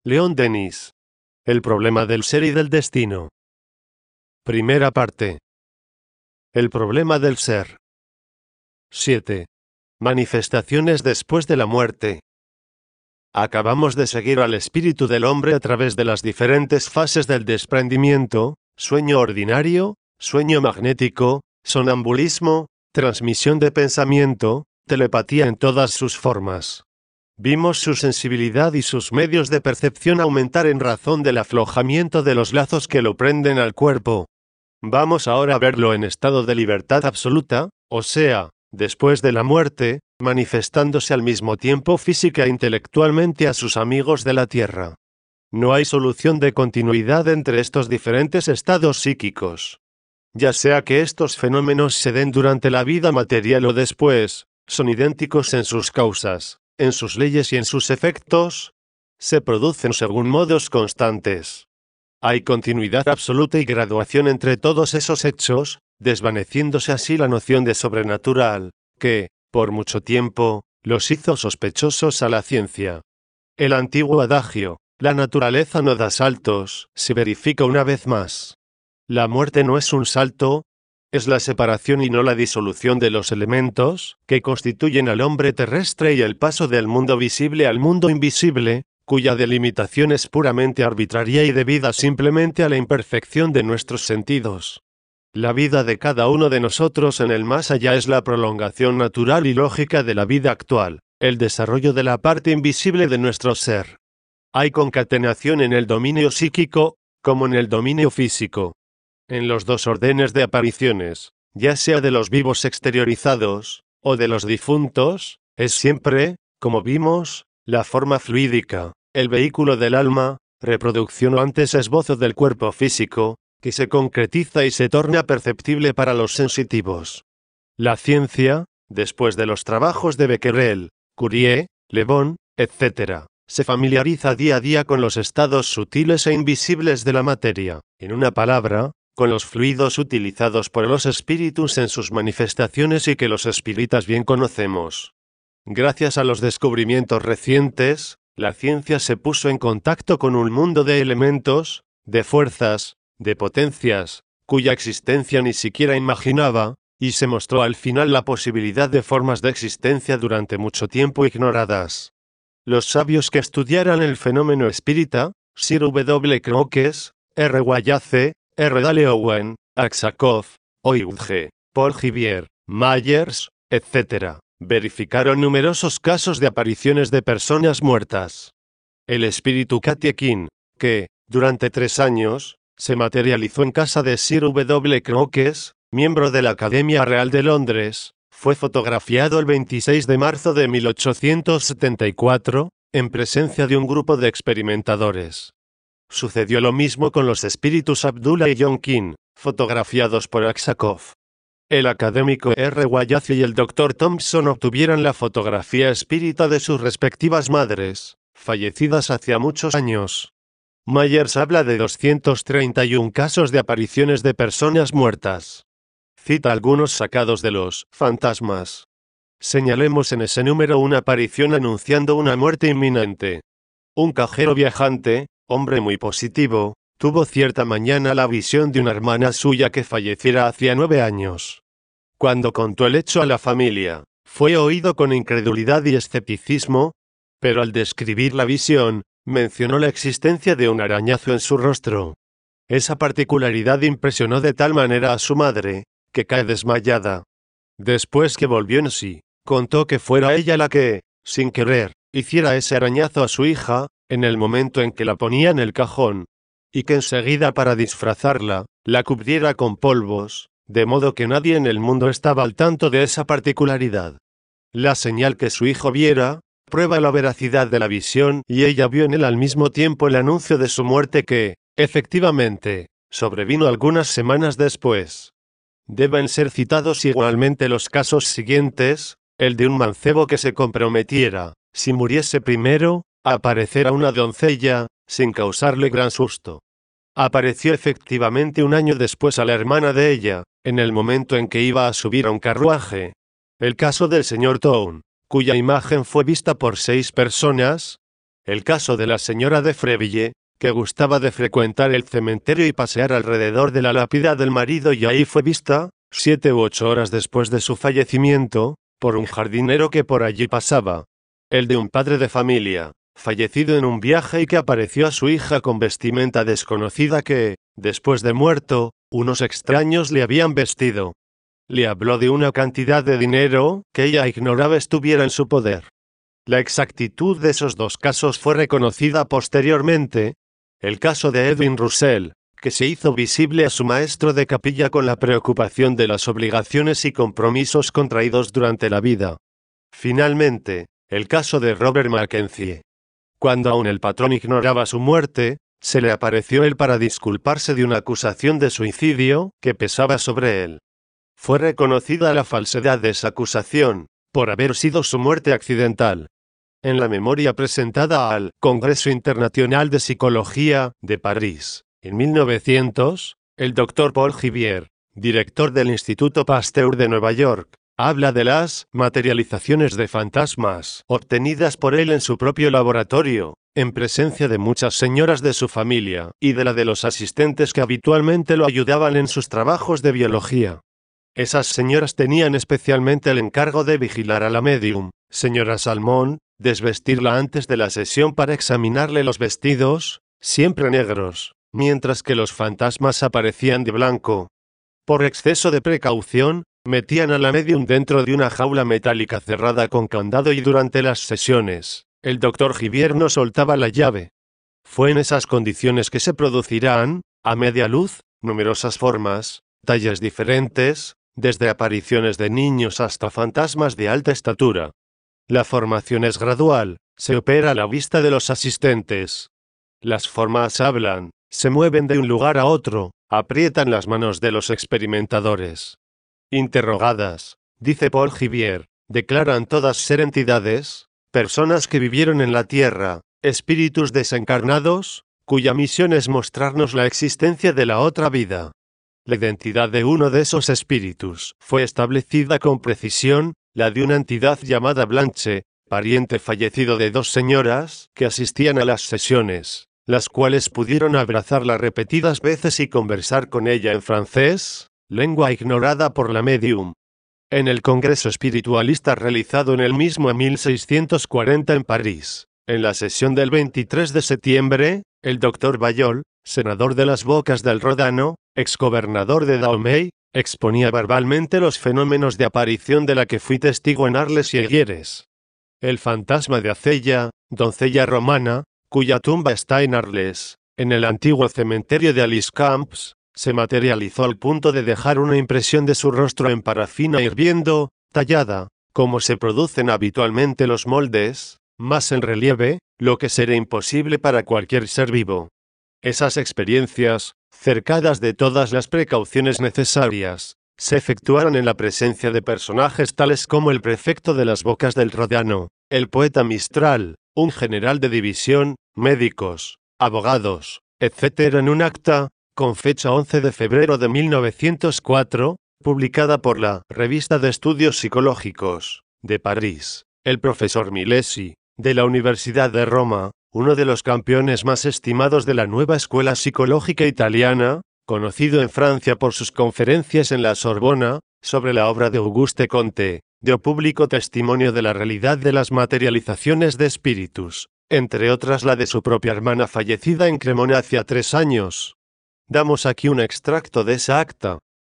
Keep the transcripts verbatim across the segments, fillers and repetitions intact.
Leon Denis. El problema del ser y del destino. Primera parte. El problema del ser. siete. Manifestaciones después de la muerte. Acabamos de seguir al espíritu del hombre a través de las diferentes fases del desprendimiento: sueño ordinario, sueño magnético, sonambulismo, transmisión de pensamiento, telepatía en todas sus formas. Vimos su sensibilidad y sus medios de percepción aumentar en razón del aflojamiento de los lazos que lo prenden al cuerpo. Vamos ahora a verlo en estado de libertad absoluta, o sea, después de la muerte, manifestándose al mismo tiempo física e intelectualmente a sus amigos de la Tierra. No hay solución de continuidad entre estos diferentes estados psíquicos. Ya sea que estos fenómenos se den durante la vida material o después, son idénticos en sus causas, en sus leyes y en sus efectos. Se producen según modos constantes. Hay continuidad absoluta y graduación entre todos esos hechos, desvaneciéndose así la noción de sobrenatural, que, por mucho tiempo, los hizo sospechosos a la ciencia. El antiguo adagio, la naturaleza no da saltos, se verifica una vez más. La muerte no es un salto, es la separación y no la disolución de los elementos que constituyen al hombre terrestre y el paso del mundo visible al mundo invisible, cuya delimitación es puramente arbitraria y debida simplemente a la imperfección de nuestros sentidos. La vida de cada uno de nosotros en el más allá es la prolongación natural y lógica de la vida actual, el desarrollo de la parte invisible de nuestro ser. Hay concatenación en el dominio psíquico, como en el dominio físico. En los dos órdenes de apariciones, ya sea de los vivos exteriorizados, o de los difuntos, es siempre, como vimos, la forma fluídica, el vehículo del alma, reproducción o antes esbozo del cuerpo físico, que se concretiza y se torna perceptible para los sensitivos. La ciencia, después de los trabajos de Becquerel, Curie, Le Bon, etcétera, se familiariza día a día con los estados sutiles e invisibles de la materia, en una palabra, con los fluidos utilizados por los espíritus en sus manifestaciones y que los espíritas bien conocemos. Gracias a los descubrimientos recientes, la ciencia se puso en contacto con un mundo de elementos, de fuerzas, de potencias, cuya existencia ni siquiera imaginaba, y se mostró al final la posibilidad de formas de existencia durante mucho tiempo ignoradas. Los sabios que estudiaran el fenómeno espírita, Sir W. Crookes, R. Wallace, R. Dale Owen, Aksakov, Oig, Paul Givier, Myers, etcétera, verificaron numerosos casos de apariciones de personas muertas. El espíritu Katiekin, que, durante tres años, se materializó en casa de Sir W. Crookes, miembro de la Academia Real de Londres, fue fotografiado el veintiséis de marzo de mil ochocientos setenta y cuatro, en presencia de un grupo de experimentadores. Sucedió lo mismo con los espíritus Abdullah y John King, fotografiados por Aksakov. El académico R. Wallace y el doctor Thompson obtuvieron la fotografía espírita de sus respectivas madres, fallecidas hacía muchos años. Myers habla de doscientos treinta y uno casos de apariciones de personas muertas. Cita algunos sacados de los fantasmas. Señalemos en ese número una aparición anunciando una muerte inminente. Un cajero viajante, hombre muy positivo, tuvo cierta mañana la visión de una hermana suya que falleciera hacía nueve años. Cuando contó el hecho a la familia, fue oído con incredulidad y escepticismo, pero al describir la visión, mencionó la existencia de un arañazo en su rostro. Esa particularidad impresionó de tal manera a su madre, que cae desmayada. Después que volvió en sí, contó que fuera ella la que, sin querer, hiciera ese arañazo a su hija, en el momento en que la ponía en el cajón, y que enseguida para disfrazarla, la cubriera con polvos, de modo que nadie en el mundo estaba al tanto de esa particularidad. La señal que su hijo viera, prueba la veracidad de la visión y ella vio en él al mismo tiempo el anuncio de su muerte que, efectivamente, sobrevino algunas semanas después. Deben ser citados igualmente los casos siguientes, el de un mancebo que se comprometiera, si muriese primero, a aparecer a una doncella, sin causarle gran susto. Apareció efectivamente un año después a la hermana de ella, en el momento en que iba a subir a un carruaje. El caso del señor Town, cuya imagen fue vista por seis personas, El caso de la señora de Freville, que gustaba de frecuentar el cementerio y pasear alrededor de la lápida del marido y ahí fue vista, siete u ocho horas después de su fallecimiento, por un jardinero que por allí pasaba. El de un padre de familia, fallecido en un viaje y que apareció a su hija con vestimenta desconocida que, después de muerto, unos extraños le habían vestido. Le habló de una cantidad de dinero que ella ignoraba estuviera en su poder. La exactitud de esos dos casos fue reconocida posteriormente. El caso de Edwin Russell, que se hizo visible a su maestro de capilla con la preocupación de las obligaciones y compromisos contraídos durante la vida. Finalmente, el caso de Robert Mackenzie. Cuando aún el patrón ignoraba su muerte, se le apareció él para disculparse de una acusación de suicidio que pesaba sobre él. Fue reconocida la falsedad de esa acusación, por haber sido su muerte accidental. En la memoria presentada al Congreso Internacional de Psicología de París, en mil novecientos, el doctor Paul Givier, director del Instituto Pasteur de Nueva York, habla de las materializaciones de fantasmas obtenidas por él en su propio laboratorio, en presencia de muchas señoras de su familia y de la de los asistentes que habitualmente lo ayudaban en sus trabajos de biología. Esas señoras tenían especialmente el encargo de vigilar a la medium, señora Salmón, desvestirla antes de la sesión para examinarle los vestidos, siempre negros, mientras que los fantasmas aparecían de blanco. Por exceso de precaución, metían a la medium dentro de una jaula metálica cerrada con candado y durante las sesiones, el doctor Givier no soltaba la llave. Fue en esas condiciones que se producirán, a media luz, numerosas formas, tallas diferentes, desde apariciones de niños hasta fantasmas de alta estatura. La formación es gradual, se opera a la vista de los asistentes. Las formas hablan, se mueven de un lugar a otro, aprietan las manos de los experimentadores. Interrogadas, dice Paul Givier, declaran todas ser entidades, personas que vivieron en la Tierra, espíritus desencarnados, cuya misión es mostrarnos la existencia de la otra vida. La identidad de uno de esos espíritus fue establecida con precisión, la de una entidad llamada Blanche, pariente fallecido de dos señoras que asistían a las sesiones, las cuales pudieron abrazarla repetidas veces y conversar con ella en francés, lengua ignorada por la medium. En el Congreso Espiritualista realizado en el mismo en mil seiscientos cuarenta en París, en la sesión del veintitrés de septiembre, el doctor Bayol, senador de las Bocas del Ródano, exgobernador de Dahomey, exponía verbalmente los fenómenos de aparición de la que fui testigo en Arles y Eguieres. El fantasma de Acella, doncella romana, cuya tumba está en Arles, en el antiguo cementerio de Alice Camps, se materializó al punto de dejar una impresión de su rostro en parafina hirviendo, tallada, como se producen habitualmente los moldes, más en relieve, lo que será imposible para cualquier ser vivo. Esas experiencias, cercadas de todas las precauciones necesarias, se efectuaron en la presencia de personajes tales como el prefecto de las Bocas del Ródano, el poeta Mistral, un general de división, médicos, abogados, etcétera en un acta, con fecha once de febrero de mil novecientos cuatro, publicada por la Revista de Estudios Psicológicos, de París, el profesor Milesi, de la Universidad de Roma, uno de los campeones más estimados de la nueva escuela psicológica italiana, conocido en Francia por sus conferencias en la Sorbona, sobre la obra de Auguste Comte, dio público testimonio de la realidad de las materializaciones de espíritus, entre otras la de su propia hermana fallecida en Cremona hacía tres años. Damos aquí un extracto de esa acta.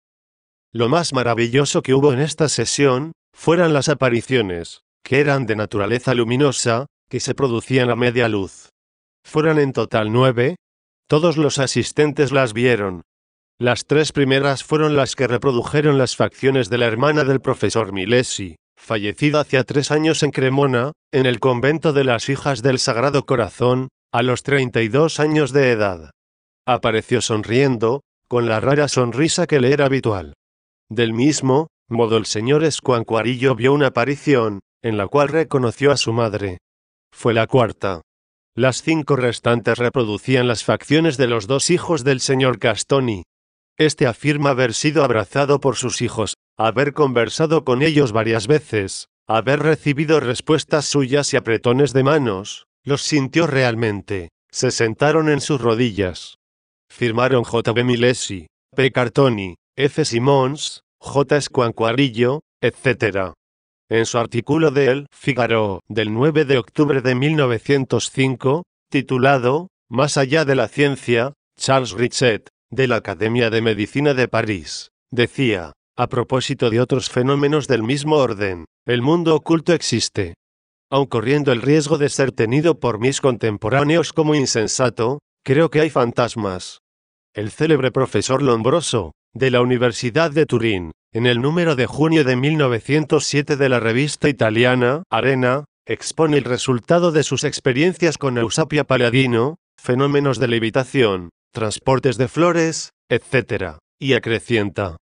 Lo más maravilloso que hubo en esta sesión, fueron las apariciones, que eran de naturaleza luminosa, que se producían a media luz. Fueron en total nueve. Todos los asistentes las vieron. Las tres primeras fueron las que reprodujeron las facciones de la hermana del profesor Milesi, fallecida hacía tres años en Cremona, en el convento de las Hijas del Sagrado Corazón, a los treinta y dos años de edad. Apareció sonriendo, con la rara sonrisa que le era habitual. Del mismo modo el señor Escuancuarillo vio una aparición, en la cual reconoció a su madre. Fue la cuarta. Las cinco restantes reproducían las facciones de los dos hijos del señor Castoni. Este afirma haber sido abrazado por sus hijos, haber conversado con ellos varias veces, haber recibido respuestas suyas y apretones de manos, los sintió realmente. Se sentaron en sus rodillas. Firmaron J B Milesi, P Cartoni, F Simons, J Escuancuarillo, etcétera. En su artículo de El Figaro, del nueve de octubre de mil novecientos cinco, titulado Más allá de la ciencia, Charles Richet, de la Academia de Medicina de París, decía, a propósito de otros fenómenos del mismo orden, el mundo oculto existe. Aun corriendo el riesgo de ser tenido por mis contemporáneos como insensato, creo que hay fantasmas. El célebre profesor Lombroso, de la Universidad de Turín, en el número de junio de mil novecientos siete de la revista italiana Arena, expone el resultado de sus experiencias con Eusapia Palladino, fenómenos de levitación, transportes de flores, etcétera, y acrecienta.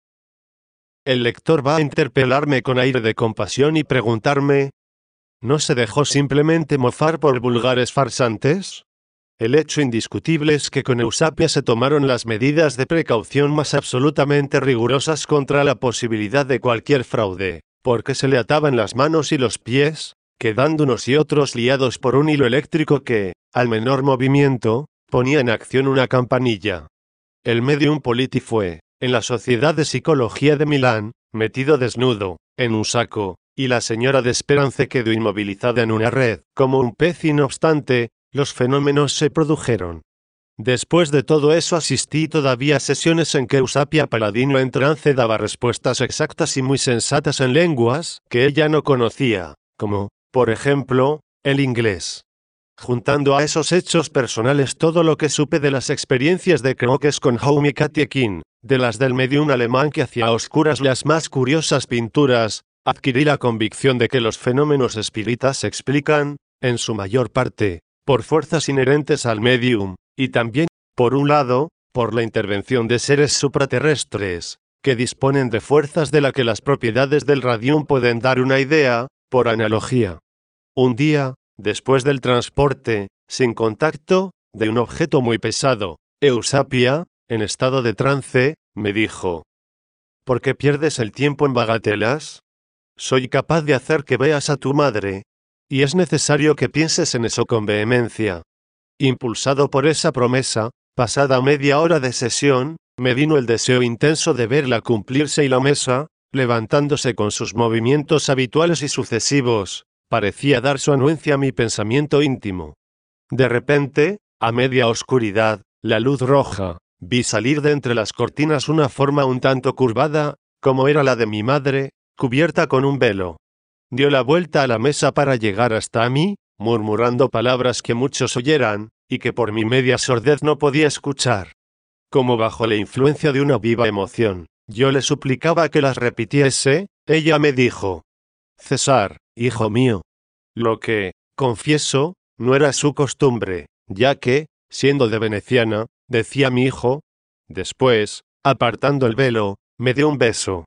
El lector va a interpelarme con aire de compasión y preguntarme, ¿no se dejó simplemente mofar por vulgares farsantes? El hecho indiscutible es que con Eusapia se tomaron las medidas de precaución más absolutamente rigurosas contra la posibilidad de cualquier fraude, porque se le ataban las manos y los pies, quedando unos y otros liados por un hilo eléctrico que, al menor movimiento, ponía en acción una campanilla. El medium Politi fue, en la Sociedad de Psicología de Milán, metido desnudo, en un saco, y la señora de Esperance quedó inmovilizada en una red, como un pez y no obstante, los fenómenos se produjeron. Después de todo eso asistí todavía a sesiones en que Eusapia Palladino en trance daba respuestas exactas y muy sensatas en lenguas que ella no conocía, como, por ejemplo, el inglés. Juntando a esos hechos personales todo lo que supe de las experiencias de Crookes con Jaume Katiekin, de las del medium alemán que hacía a oscuras las más curiosas pinturas, adquirí la convicción de que los fenómenos espíritas se explican, en su mayor parte, por fuerzas inherentes al medium, y también, por un lado, por la intervención de seres supraterrestres, que disponen de fuerzas de las que las propiedades del radium pueden dar una idea, por analogía. Un día, después del transporte, sin contacto, de un objeto muy pesado, Eusapia, en estado de trance, me dijo: ¿por qué pierdes el tiempo en bagatelas? Soy capaz de hacer que veas a tu madre. Y es necesario que pienses en eso con vehemencia. Impulsado por esa promesa, pasada media hora de sesión, me vino el deseo intenso de verla cumplirse y la mesa, levantándose con sus movimientos habituales y sucesivos, parecía dar su anuencia a mi pensamiento íntimo. De repente, a media oscuridad, la luz roja, vi salir de entre las cortinas una forma un tanto curvada, como era la de mi madre, cubierta con un velo. Dio la vuelta a la mesa para llegar hasta mí, murmurando palabras que muchos oyeran, y que por mi media sordez no podía escuchar. Como bajo la influencia de una viva emoción, yo le suplicaba que las repitiese, ella me dijo: César, hijo mío. Lo que, confieso, no era su costumbre, ya que, siendo de veneciana, decía mi hijo. Después, apartando el velo, me dio un beso.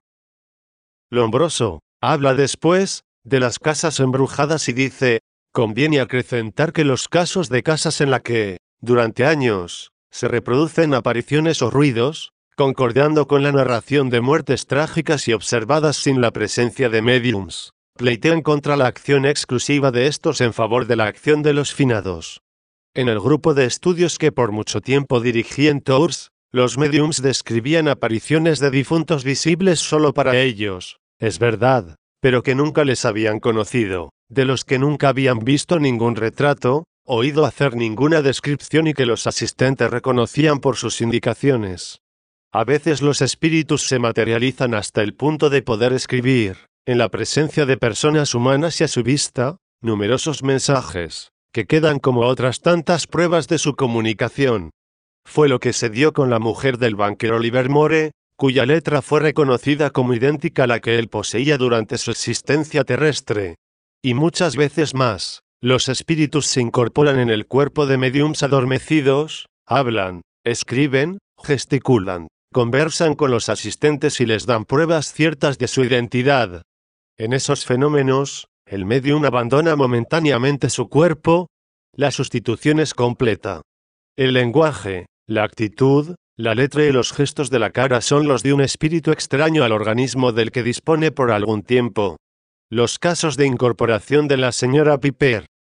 Lombroso habla después de las casas embrujadas y dice: conviene acrecentar que los casos de casas en la que, durante años, se reproducen apariciones o ruidos, concordando con la narración de muertes trágicas y observadas sin la presencia de médiums, pleitean contra la acción exclusiva de estos en favor de la acción de los finados. En el grupo de estudios que por mucho tiempo dirigí en Tours, los médiums describían apariciones de difuntos visibles solo para ellos, es verdad, pero que nunca les habían conocido, de los que nunca habían visto ningún retrato, oído hacer ninguna descripción y que los asistentes reconocían por sus indicaciones. A veces los espíritus se materializan hasta el punto de poder escribir, en la presencia de personas humanas y a su vista, numerosos mensajes, que quedan como otras tantas pruebas de su comunicación. Fue lo que se dio con la mujer del banquero Livermore, cuya letra fue reconocida como idéntica a la que él poseía durante su existencia terrestre. Y muchas veces más, los espíritus se incorporan en el cuerpo de médiums adormecidos, hablan, escriben, gesticulan, conversan con los asistentes y les dan pruebas ciertas de su identidad. En esos fenómenos, el médium abandona momentáneamente su cuerpo. La sustitución es completa. El lenguaje, la actitud, la letra y los gestos de la cara son los de un espíritu extraño al organismo del que dispone por algún tiempo. Los casos de incorporación de la señora Piper,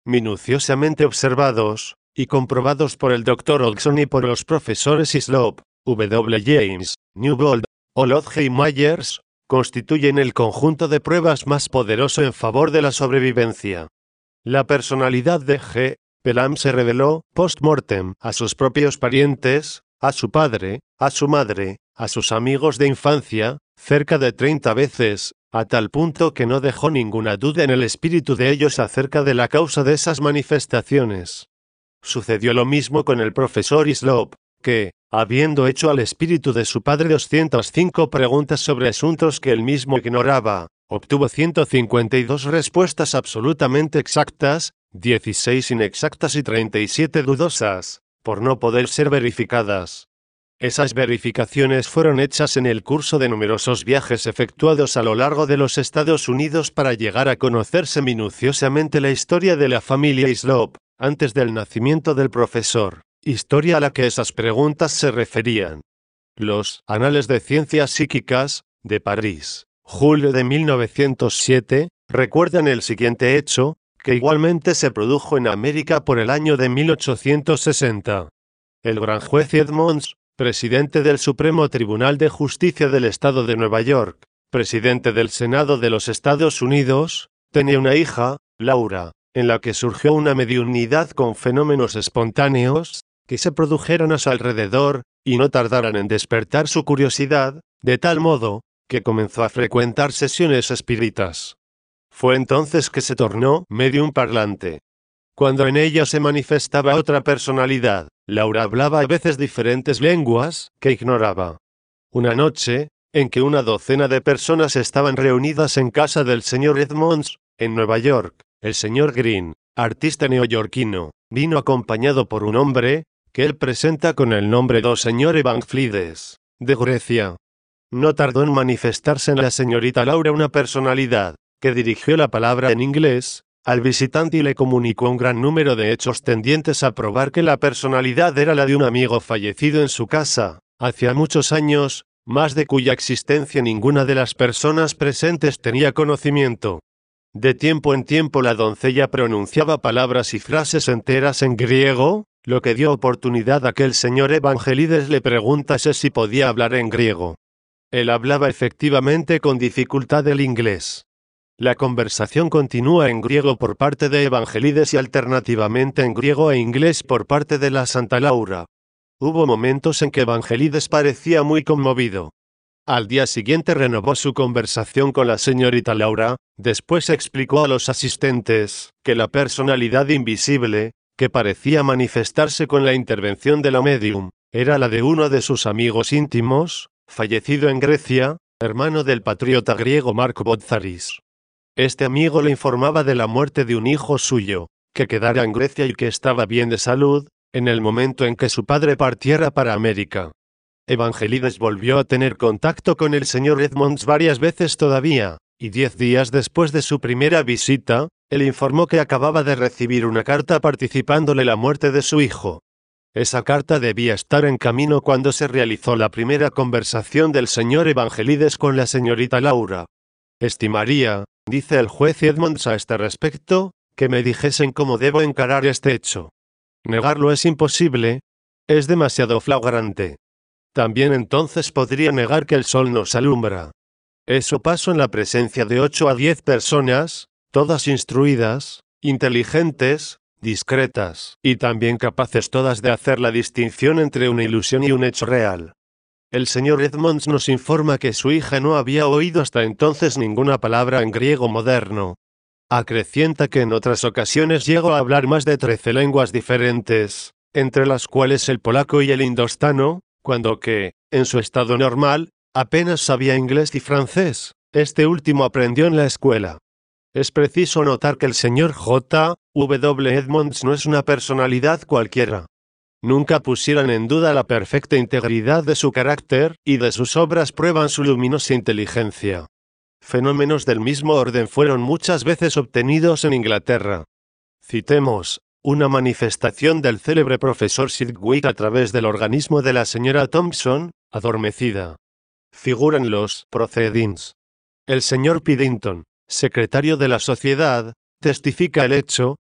minuciosamente observados y comprobados por el doctor Hodgson y por los profesores Hislop, W. James, Newbold, Olodge y Myers, constituyen el conjunto de pruebas más poderoso en favor de la sobrevivencia. La personalidad de G. Pelham se reveló, post-mortem, a sus propios parientes, a su padre, a su madre, a sus amigos de infancia, cerca de treinta veces, a tal punto que no dejó ninguna duda en el espíritu de ellos acerca de la causa de esas manifestaciones. Sucedió lo mismo con el profesor Hislop, que, habiendo hecho al espíritu de su padre doscientas cinco preguntas sobre asuntos que él mismo ignoraba, obtuvo ciento cincuenta y dos respuestas absolutamente exactas, dieciséis inexactas y treinta y siete dudosas, por no poder ser verificadas. Esas verificaciones fueron hechas en el curso de numerosos viajes efectuados a lo largo de los Estados Unidos para llegar a conocerse minuciosamente la historia de la familia Hislop, antes del nacimiento del profesor, historia a la que esas preguntas se referían. Los Anales de Ciencias Psíquicas, de París, julio de mil novecientos siete, recuerdan el siguiente hecho, que igualmente se produjo en América por el año de mil ochocientos sesenta. El gran juez Edmonds, presidente del Supremo Tribunal de Justicia del Estado de Nueva York, presidente del Senado de los Estados Unidos, tenía una hija, Laura, en la que surgió una mediunidad con fenómenos espontáneos, que se produjeron a su alrededor, y no tardaran en despertar su curiosidad, de tal modo, que comenzó a frecuentar sesiones espíritas. Fue entonces que se tornó medium parlante. Cuando en ella se manifestaba otra personalidad, Laura hablaba a veces diferentes lenguas, que ignoraba. Una noche, en que una docena de personas estaban reunidas en casa del señor Edmonds, en Nueva York, el señor Green, artista neoyorquino, vino acompañado por un hombre, que él presenta con el nombre de señor Evangelides, de Grecia. No tardó en manifestarse en la señorita Laura una personalidad, que dirigió la palabra en inglés al visitante y le comunicó un gran número de hechos tendientes a probar que la personalidad era la de un amigo fallecido en su casa, hacía muchos años, más de cuya existencia ninguna de las personas presentes tenía conocimiento. De tiempo en tiempo la doncella pronunciaba palabras y frases enteras en griego, lo que dio oportunidad a que el señor Evangelides le preguntase si podía hablar en griego. Él hablaba efectivamente con dificultad el inglés. La conversación continúa en griego por parte de Evangelides y alternativamente en griego e inglés por parte de la Santa Laura. Hubo momentos en que Evangelides parecía muy conmovido. Al día siguiente renovó su conversación con la señorita Laura, después explicó a los asistentes que la personalidad invisible, que parecía manifestarse con la intervención de la medium, era la de uno de sus amigos íntimos, fallecido en Grecia, hermano del patriota griego Marco Botzaris. Este amigo le informaba de la muerte de un hijo suyo, que quedara en Grecia y que estaba bien de salud, en el momento en que su padre partiera para América. Evangelides volvió a tener contacto con el señor Edmonds varias veces todavía, y diez días después de su primera visita, él informó que acababa de recibir una carta participándole la muerte de su hijo. Esa carta debía estar en camino cuando se realizó la primera conversación del señor Evangelides con la señorita Laura. Estimaría, dice el juez Edmonds a este respecto, que me dijesen cómo debo encarar este hecho. Negarlo es imposible, es demasiado flagrante. También entonces podría negar que el sol nos alumbra. Eso pasó en la presencia de ocho a diez personas, todas instruidas, inteligentes, discretas, y también capaces todas de hacer la distinción entre una ilusión y un hecho real. El señor Edmonds nos informa que su hija no había oído hasta entonces ninguna palabra en griego moderno. Acrecienta que en otras ocasiones llegó a hablar más de trece lenguas diferentes, entre las cuales el polaco y el indostano, cuando que, en su estado normal, apenas sabía inglés y francés. Este último aprendió en la escuela. Es preciso notar que el señor J. W. Edmonds no es una personalidad cualquiera. Nunca pusieron en duda la perfecta integridad de su carácter, y de sus obras prueban su luminosa inteligencia. Fenómenos del mismo orden fueron muchas veces obtenidos en Inglaterra. Citemos una manifestación del célebre profesor Sidgwick a través del organismo de la señora Thompson, adormecida. Figuran los proceedings. El señor Piddington, secretario de la sociedad, testifica el hecho,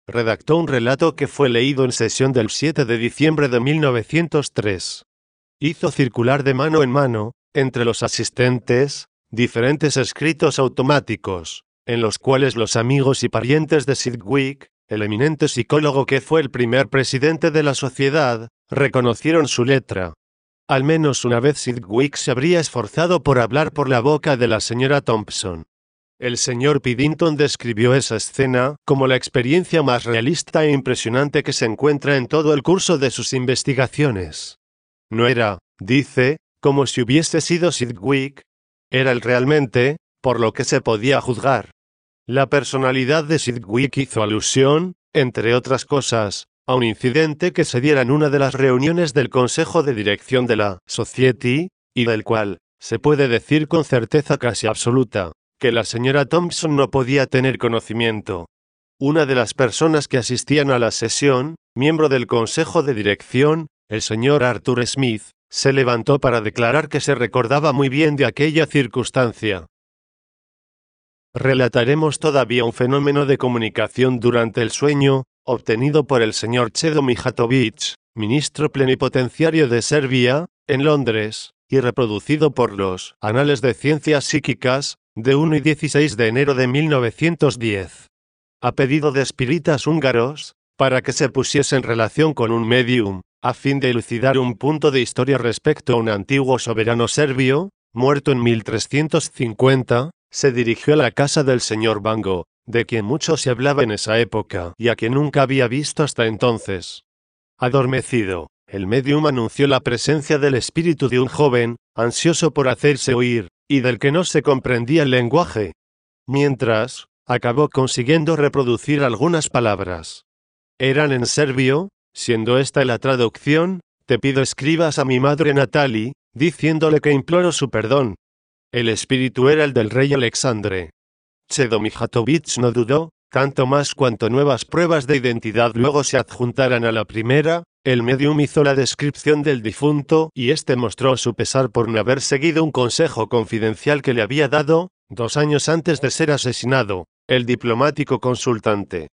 redactó un relato que fue leído en sesión del siete de diciembre de mil novecientos tres. Hizo circular de mano en mano, entre los asistentes, diferentes escritos automáticos, en los cuales los amigos y parientes de Sidgwick, el eminente psicólogo que fue el primer presidente de la sociedad, reconocieron su letra. Al menos una vez Sidgwick se habría esforzado por hablar por la boca de la señora Thompson. El señor Piddington describió esa escena como la experiencia más realista e impresionante que se encuentra en todo el curso de sus investigaciones. No era, dice, como si hubiese sido Sidgwick. Era él realmente, por lo que se podía juzgar. La personalidad de Sidgwick hizo alusión, entre otras cosas, a un incidente que se diera en una de las reuniones del Consejo de Dirección de la Society, y del cual se puede decir con certeza casi absoluta, que la señora Thompson no podía tener conocimiento. Una de las personas que asistían a la sesión, miembro del Consejo de Dirección, el señor Arthur Smith, se levantó para declarar que se recordaba muy bien de aquella circunstancia. Relataremos todavía un fenómeno de comunicación durante el sueño, obtenido por el señor Chedo Mijatović, ministro plenipotenciario de Serbia, en Londres, y reproducido por los Anales de Ciencias Psíquicas, de uno y dieciséis de enero de mil novecientos diez. A pedido de espíritas húngaros, para que se pusiese en relación con un medium, a fin de elucidar un punto de historia respecto a un antiguo soberano serbio, muerto en mil trescientos cincuenta, se dirigió a la casa del señor Bango, de quien mucho se hablaba en esa época y a quien nunca había visto hasta entonces. Adormecido, el medium anunció la presencia del espíritu de un joven, ansioso por hacerse oír, y del que no se comprendía el lenguaje. Mientras, acabó consiguiendo reproducir algunas palabras. Eran en serbio, siendo esta la traducción: te pido escribas a mi madre Natalie, diciéndole que imploro su perdón. El espíritu era el del rey Alexandre. Chedo Mijatović no dudó, tanto más cuanto nuevas pruebas de identidad luego se adjuntaran a la primera. El medium hizo la descripción del difunto y éste mostró su pesar por no haber seguido un consejo confidencial que le había dado, dos años antes de ser asesinado, el diplomático consultante.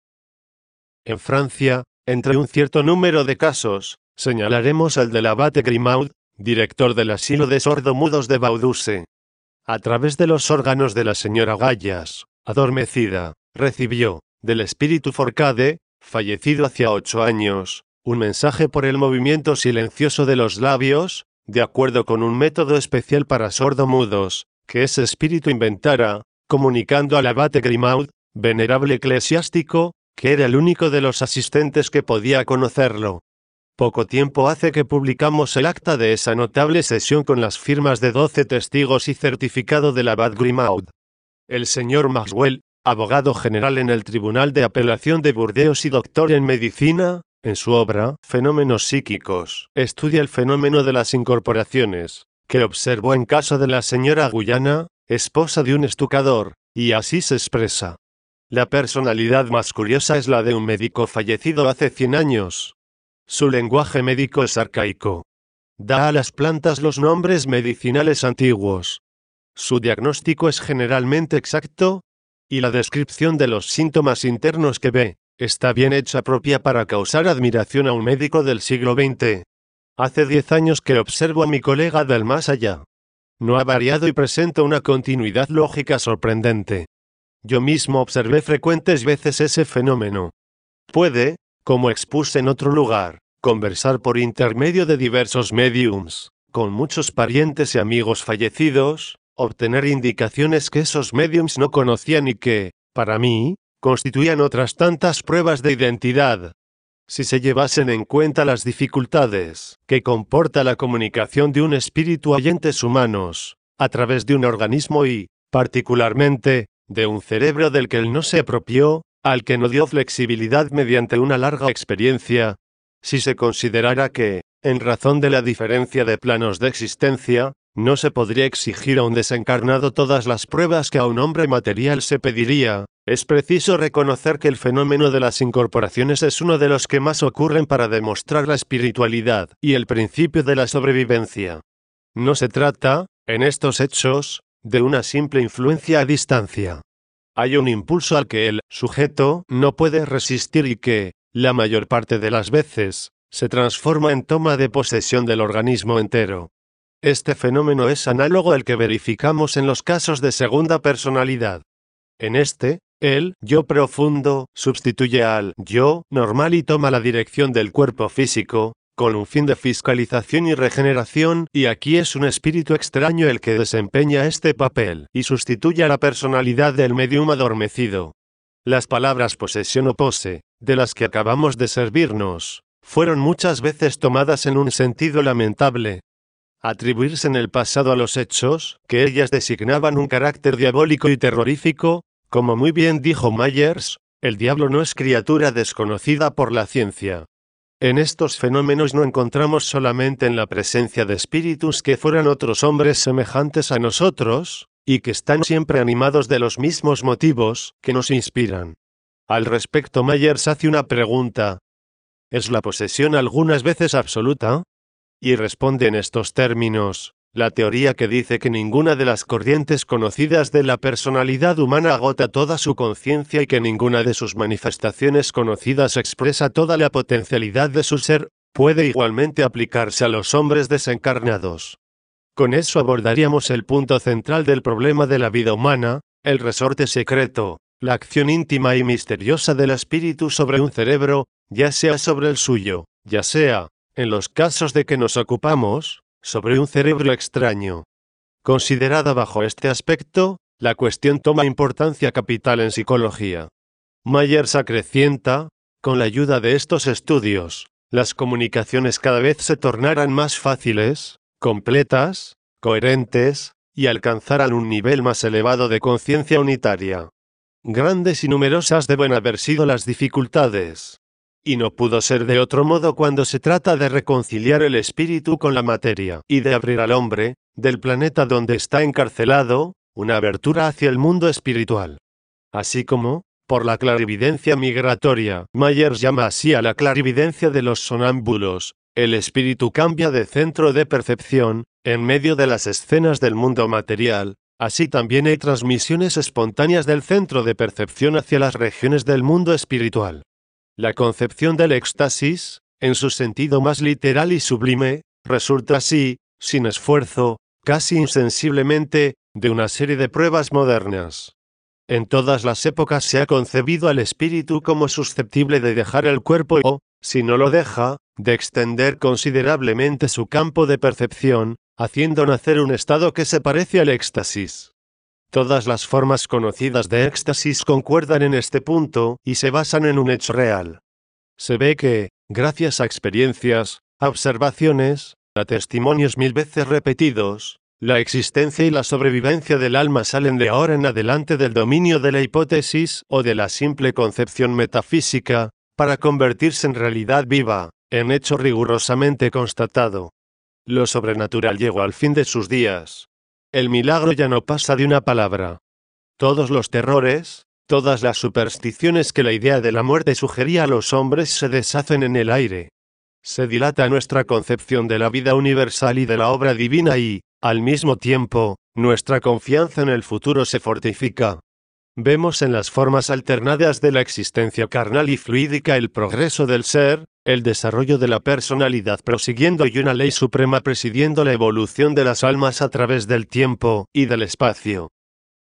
En Francia, entre un cierto número de casos, señalaremos el del abate Grimaud, director del asilo de sordomudos de Vaudouze. A través de los órganos de la señora Gallas, adormecida, recibió, del espíritu Forcade, fallecido hacía ocho años, un mensaje por el movimiento silencioso de los labios, de acuerdo con un método especial para sordomudos, que ese espíritu inventara, comunicando al abate Grimaud, venerable eclesiástico, que era el único de los asistentes que podía conocerlo. Poco tiempo hace que publicamos el acta de esa notable sesión con las firmas de doce testigos y certificado del abad Grimaud. El señor Maxwell, abogado general en el Tribunal de Apelación de Burdeos y doctor en medicina, en su obra Fenómenos psíquicos, estudia el fenómeno de las incorporaciones, que observó en caso de la señora Guyana, esposa de un estucador, y así se expresa. La personalidad más curiosa es la de un médico fallecido hace cien años. Su lenguaje médico es arcaico. Da a las plantas los nombres medicinales antiguos. Su diagnóstico es generalmente exacto, y la descripción de los síntomas internos que ve, está bien hecha propia para causar admiración a un médico del siglo veinte. Hace diez años que observo a mi colega del más allá. No ha variado y presenta una continuidad lógica sorprendente. Yo mismo observé frecuentes veces ese fenómeno. Puede, como expuse en otro lugar, conversar por intermedio de diversos mediums, con muchos parientes y amigos fallecidos, obtener indicaciones que esos mediums no conocían y que, para mí, constituían otras tantas pruebas de identidad. Si se llevasen en cuenta las dificultades que comporta la comunicación de un espíritu a entes humanos, a través de un organismo y, particularmente, de un cerebro del que él no se apropió, al que no dio flexibilidad mediante una larga experiencia, si se considerara que, en razón de la diferencia de planos de existencia, no se podría exigir a un desencarnado todas las pruebas que a un hombre material se pediría, es preciso reconocer que el fenómeno de las incorporaciones es uno de los que más ocurren para demostrar la espiritualidad y el principio de la sobrevivencia. No se trata, en estos hechos, de una simple influencia a distancia. Hay un impulso al que el sujeto no puede resistir y que, la mayor parte de las veces, se transforma en toma de posesión del organismo entero. Este fenómeno es análogo al que verificamos en los casos de segunda personalidad. En este, el yo profundo sustituye al yo normal y toma la dirección del cuerpo físico, con un fin de fiscalización y regeneración, y aquí es un espíritu extraño el que desempeña este papel, y sustituye a la personalidad del médium adormecido. Las palabras posesión o pose, de las que acabamos de servirnos, fueron muchas veces tomadas en un sentido lamentable. Atribuirse en el pasado a los hechos, que ellas designaban un carácter diabólico y terrorífico, como muy bien dijo Myers, el diablo no es criatura desconocida por la ciencia. En estos fenómenos no encontramos solamente en la presencia de espíritus que fueran otros hombres semejantes a nosotros, y que están siempre animados de los mismos motivos que nos inspiran. Al respecto Myers hace una pregunta. ¿Es la posesión algunas veces absoluta? Y responde en estos términos: la teoría que dice que ninguna de las corrientes conocidas de la personalidad humana agota toda su conciencia y que ninguna de sus manifestaciones conocidas expresa toda la potencialidad de su ser, puede igualmente aplicarse a los hombres desencarnados. Con eso abordaríamos el punto central del problema de la vida humana, el resorte secreto, la acción íntima y misteriosa del espíritu sobre un cerebro, ya sea sobre el suyo, ya sea, en los casos de que nos ocupamos, sobre un cerebro extraño. Considerada bajo este aspecto, la cuestión toma importancia capital en psicología. Myers acrecienta, con la ayuda de estos estudios, las comunicaciones cada vez se tornarán más fáciles, completas, coherentes, y alcanzarán un nivel más elevado de conciencia unitaria. Grandes y numerosas deben haber sido las dificultades. Y no pudo ser de otro modo cuando se trata de reconciliar el espíritu con la materia, y de abrir al hombre, del planeta donde está encarcelado, una abertura hacia el mundo espiritual. Así como, por la clarividencia migratoria, Myers llama así a la clarividencia de los sonámbulos, el espíritu cambia de centro de percepción, en medio de las escenas del mundo material, así también hay transmisiones espontáneas del centro de percepción hacia las regiones del mundo espiritual. La concepción del éxtasis, en su sentido más literal y sublime, resulta así, sin esfuerzo, casi insensiblemente, de una serie de pruebas modernas. En todas las épocas se ha concebido al espíritu como susceptible de dejar el cuerpo o, si no lo deja, de extender considerablemente su campo de percepción, haciendo nacer un estado que se parece al éxtasis. Todas las formas conocidas de éxtasis concuerdan en este punto y se basan en un hecho real. Se ve que, gracias a experiencias, a observaciones, a testimonios mil veces repetidos, la existencia y la sobrevivencia del alma salen de ahora en adelante del dominio de la hipótesis o de la simple concepción metafísica, para convertirse en realidad viva, en hecho rigurosamente constatado. Lo sobrenatural llegó al fin de sus días. El milagro ya no pasa de una palabra. Todos los terrores, todas las supersticiones que la idea de la muerte sugería a los hombres se deshacen en el aire. Se dilata nuestra concepción de la vida universal y de la obra divina y, al mismo tiempo, nuestra confianza en el futuro se fortifica. Vemos en las formas alternadas de la existencia carnal y fluídica el progreso del ser, el desarrollo de la personalidad prosiguiendo y una ley suprema presidiendo la evolución de las almas a través del tiempo y del espacio.